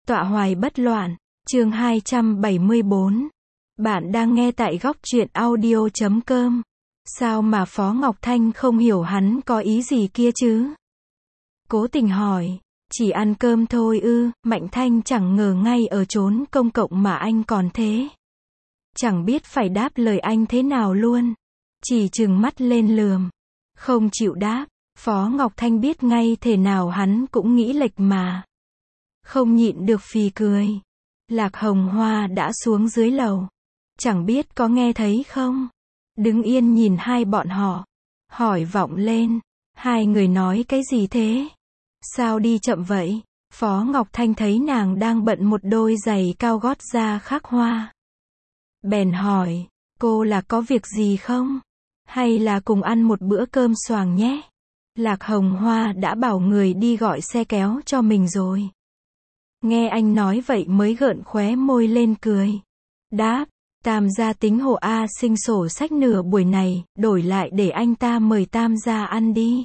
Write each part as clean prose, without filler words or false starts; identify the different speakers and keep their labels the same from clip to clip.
Speaker 1: Tọa hoài bất loạn, chương 274. Bạn đang nghe tại góc truyện audio.com. Sao mà Phó Ngọc Thanh không hiểu hắn có ý gì kia chứ? Cố Tình hỏi, chỉ ăn cơm thôi ư? Mạnh Thanh chẳng ngờ ngay ở chốn công cộng mà anh còn thế. Chẳng biết phải đáp lời anh thế nào luôn. Chỉ trừng mắt lên lườm. Không chịu đáp. Phó Ngọc Thanh biết ngay thể nào hắn cũng nghĩ lệch mà. Không nhịn được phì cười. Lạc Hồng Hoa đã xuống dưới lầu. Chẳng biết có nghe thấy không? Đứng yên nhìn hai bọn họ. Hỏi vọng lên. Hai người nói cái gì thế? Sao đi chậm vậy? Phó Ngọc Thanh thấy nàng đang bận một đôi giày cao gót da khắc hoa. Bèn hỏi, cô là có việc gì không? Hay là cùng ăn một bữa cơm xoàng nhé? Lạc Hồng Hoa đã bảo người đi gọi xe kéo cho mình rồi. Nghe anh nói vậy mới gợn khóe môi lên cười. Đáp, Tam gia tính hộ A Sinh sổ sách nửa buổi này, đổi lại để anh ta mời Tam gia ăn đi.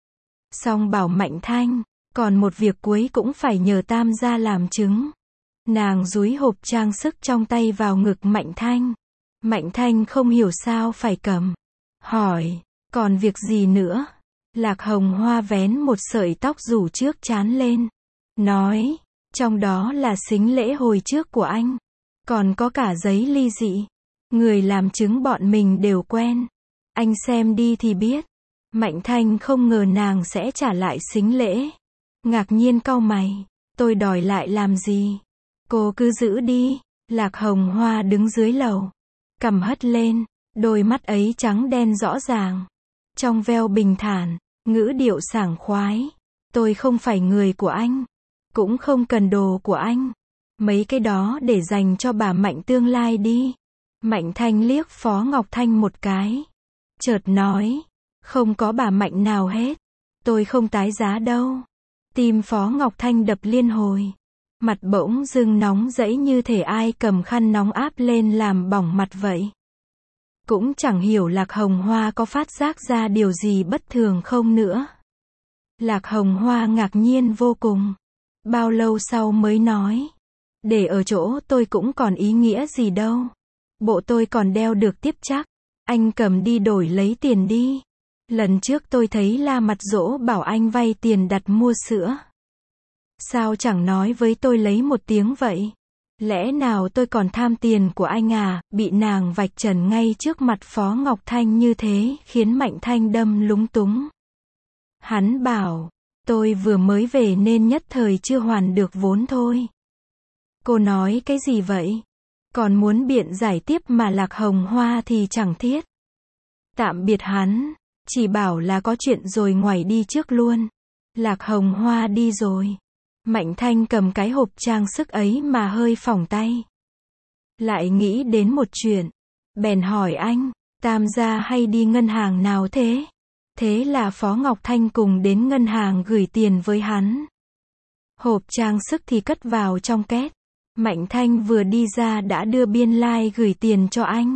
Speaker 1: Xong bảo Mạnh Thanh, còn một việc cuối cũng phải nhờ Tam gia làm chứng. Nàng dúi hộp trang sức trong tay vào ngực Mạnh Thanh. Mạnh Thanh không hiểu sao phải cầm. Hỏi, còn việc gì nữa? Lạc Hồng Hoa vén một sợi tóc rủ trước trán lên. Nói, trong đó là sính lễ hồi trước của anh. Còn có cả giấy ly dị. Người làm chứng bọn mình đều quen. Anh xem đi thì biết. Mạnh Thanh không ngờ nàng sẽ trả lại sính lễ. Ngạc nhiên cau mày. Tôi đòi lại làm gì? Cô cứ giữ đi. Lạc Hồng Hoa đứng dưới lầu. Cằm hất lên. Đôi mắt ấy trắng đen rõ ràng. Trong veo bình thản. Ngữ điệu sảng khoái. Tôi không phải người của anh. Cũng không cần đồ của anh. Mấy cái đó để dành cho bà Mạnh tương lai đi. Mạnh Thanh liếc Phó Ngọc Thanh một cái. Chợt nói. Không có bà Mạnh nào hết. Tôi không tái giá đâu. Tim Phó Ngọc Thanh đập liên hồi. Mặt bỗng dưng nóng rẫy như thể ai cầm khăn nóng áp lên làm bỏng mặt vậy. Cũng chẳng hiểu Lạc Hồng Hoa có phát giác ra điều gì bất thường không nữa. Lạc Hồng Hoa ngạc nhiên vô cùng. Bao lâu sau mới nói. Để ở chỗ tôi cũng còn ý nghĩa gì đâu. Bộ tôi còn đeo được tiếp chắc. Anh cầm đi đổi lấy tiền đi. Lần trước tôi thấy La Mặt Dỗ bảo anh vay tiền đặt mua sữa. Sao chẳng nói với tôi lấy một tiếng vậy? Lẽ nào tôi còn tham tiền của anh à? Bị nàng vạch trần ngay trước mặt Phó Ngọc Thanh như thế, khiến Mạnh Thanh đâm lúng túng. Hắn bảo, tôi vừa mới về nên nhất thời chưa hoàn được vốn thôi. Cô nói cái gì vậy? Còn muốn biện giải tiếp mà Lạc Hồng Hoa thì chẳng thiết. Tạm biệt hắn, chỉ bảo là có chuyện rồi ngoảy đi trước luôn. Lạc Hồng Hoa đi rồi. Mạnh Thanh cầm cái hộp trang sức ấy mà hơi phỏng tay. Lại nghĩ đến một chuyện. Bèn hỏi anh, Tam gia hay đi ngân hàng nào thế? Thế là Phó Ngọc Thanh cùng đến ngân hàng gửi tiền với hắn. Hộp trang sức thì cất vào trong két. Mạnh Thanh vừa đi ra đã đưa biên lai gửi tiền cho anh.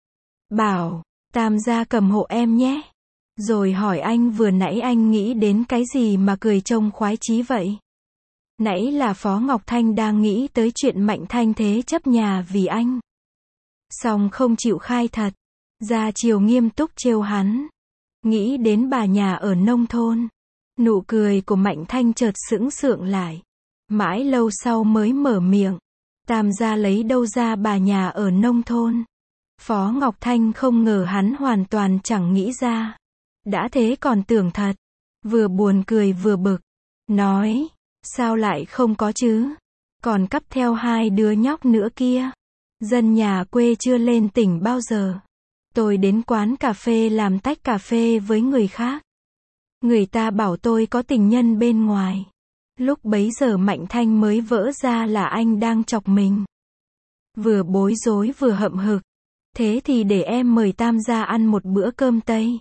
Speaker 1: Bảo, Tam gia cầm hộ em nhé. Rồi hỏi anh vừa nãy anh nghĩ đến cái gì mà cười trông khoái chí vậy? Nãy là Phó Ngọc Thanh đang nghĩ tới chuyện Mạnh Thanh thế chấp nhà vì anh. Xong không chịu khai thật. Ra chiều nghiêm túc trêu hắn. Nghĩ đến bà nhà ở nông thôn. Nụ cười của Mạnh Thanh chợt sững sượng lại. Mãi lâu sau mới mở miệng. Tam gia lấy đâu ra bà nhà ở nông thôn? Phó Ngọc Thanh không ngờ hắn hoàn toàn chẳng nghĩ ra. Đã thế còn tưởng thật. Vừa buồn cười vừa bực. Nói, sao lại không có chứ? Còn cắp theo hai đứa nhóc nữa kia. Dân nhà quê chưa lên tỉnh bao giờ. Tôi đến quán cà phê làm tách cà phê với người khác. Người ta bảo tôi có tình nhân bên ngoài. Lúc bấy giờ Mạnh Thanh mới vỡ ra là anh đang chọc mình. Vừa bối rối vừa hậm hực. Thế thì để em mời Tam gia ăn một bữa cơm Tây.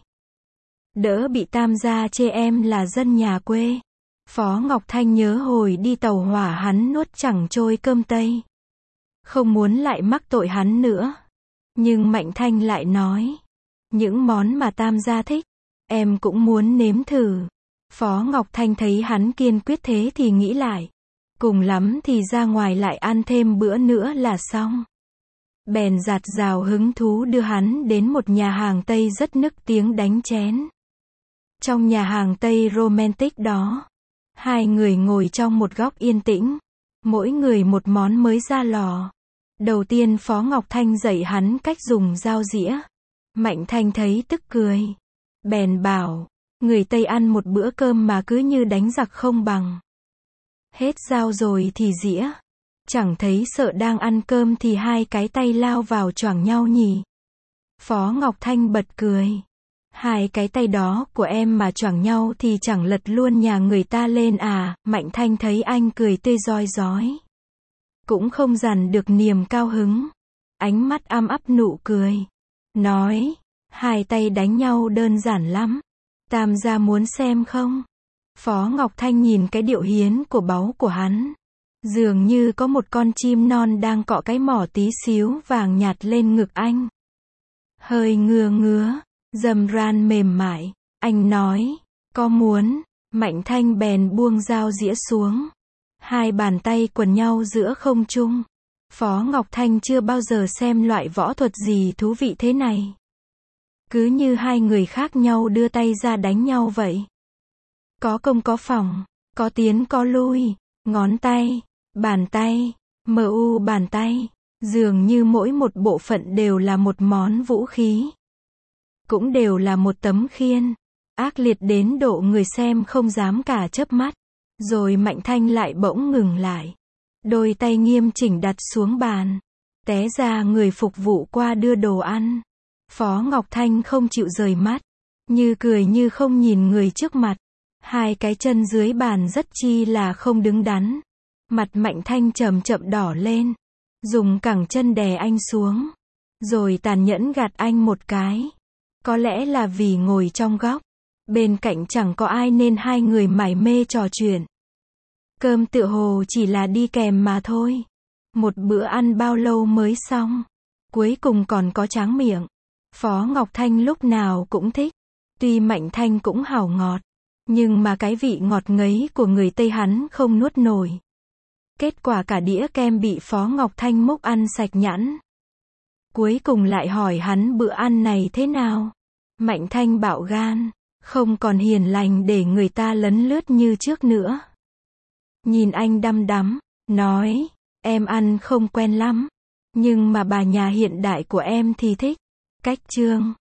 Speaker 1: Đỡ bị Tam gia chê em là dân nhà quê. Phó Ngọc Thanh nhớ hồi đi tàu hỏa hắn nuốt chẳng trôi cơm Tây. Không muốn lại mắc tội hắn nữa. Nhưng Mạnh Thanh lại nói. Những món mà Tam gia thích, em cũng muốn nếm thử. Phó Ngọc Thanh thấy hắn kiên quyết thế thì nghĩ lại. Cùng lắm thì ra ngoài lại ăn thêm bữa nữa là xong. Bèn dạt dào hứng thú đưa hắn đến một nhà hàng Tây rất nức tiếng đánh chén. Trong nhà hàng Tây romantic đó, hai người ngồi trong một góc yên tĩnh, mỗi người một món mới ra lò. Đầu tiên Phó Ngọc Thanh dạy hắn cách dùng dao dĩa. Mạnh Thanh thấy tức cười. Bèn bảo, người Tây ăn một bữa cơm mà cứ như đánh giặc không bằng. Hết dao rồi thì dĩa. Chẳng thấy sợ đang ăn cơm thì hai cái tay lao vào choảng nhau nhỉ. Phó Ngọc Thanh bật cười. Hai cái tay đó của em mà choảng nhau thì chẳng lật luôn nhà người ta lên à. Mạnh Thanh thấy anh cười tươi rói rói, cũng không dằn được niềm cao hứng. Ánh mắt âm ấp nụ cười. Nói, hai tay đánh nhau đơn giản lắm. Tam gia muốn xem không? Phó Ngọc Thanh nhìn cái điệu hiến của báu của hắn. Dường như có một con chim non đang cọ cái mỏ tí xíu vàng nhạt lên ngực anh. Hơi ngứa ngứa, dầm ran mềm mại. Anh nói, có muốn. Mạnh Thanh bèn buông dao dĩa xuống. Hai bàn tay quần nhau giữa không trung. Phó Ngọc Thanh chưa bao giờ xem loại võ thuật gì thú vị thế này. Cứ như hai người khác nhau đưa tay ra đánh nhau vậy. Có công có phòng, có tiến có lui, ngón tay, bàn tay, bàn tay, dường như mỗi một bộ phận đều là một món vũ khí. Cũng đều là một tấm khiên, ác liệt đến độ người xem không dám cả chớp mắt. Rồi Mạnh Thanh lại bỗng ngừng lại. Đôi tay nghiêm chỉnh đặt xuống bàn. Té ra người phục vụ qua đưa đồ ăn. Phó Ngọc Thanh không chịu rời mắt. Như cười như không nhìn người trước mặt. Hai cái chân dưới bàn rất chi là không đứng đắn. Mặt Mạnh Thanh chậm chậm đỏ lên. Dùng cẳng chân đè anh xuống. Rồi tàn nhẫn gạt anh một cái. Có lẽ là vì ngồi trong góc. Bên cạnh chẳng có ai nên hai người mải mê trò chuyện. Cơm tựa hồ chỉ là đi kèm mà thôi. Một bữa ăn bao lâu mới xong. Cuối cùng còn có tráng miệng. Phó Ngọc Thanh lúc nào cũng thích. Tuy Mạnh Thanh cũng hảo ngọt. Nhưng mà cái vị ngọt ngấy của người Tây hắn không nuốt nổi. Kết quả cả đĩa kem bị Phó Ngọc Thanh múc ăn sạch nhẵn. Cuối cùng lại hỏi hắn bữa ăn này thế nào. Mạnh Thanh bạo gan. Không còn hiền lành để người ta lấn lướt như trước nữa. Nhìn anh đăm đắm, nói, em ăn không quen lắm. Nhưng mà bà nhà hiện đại của em thì thích. Cách trương,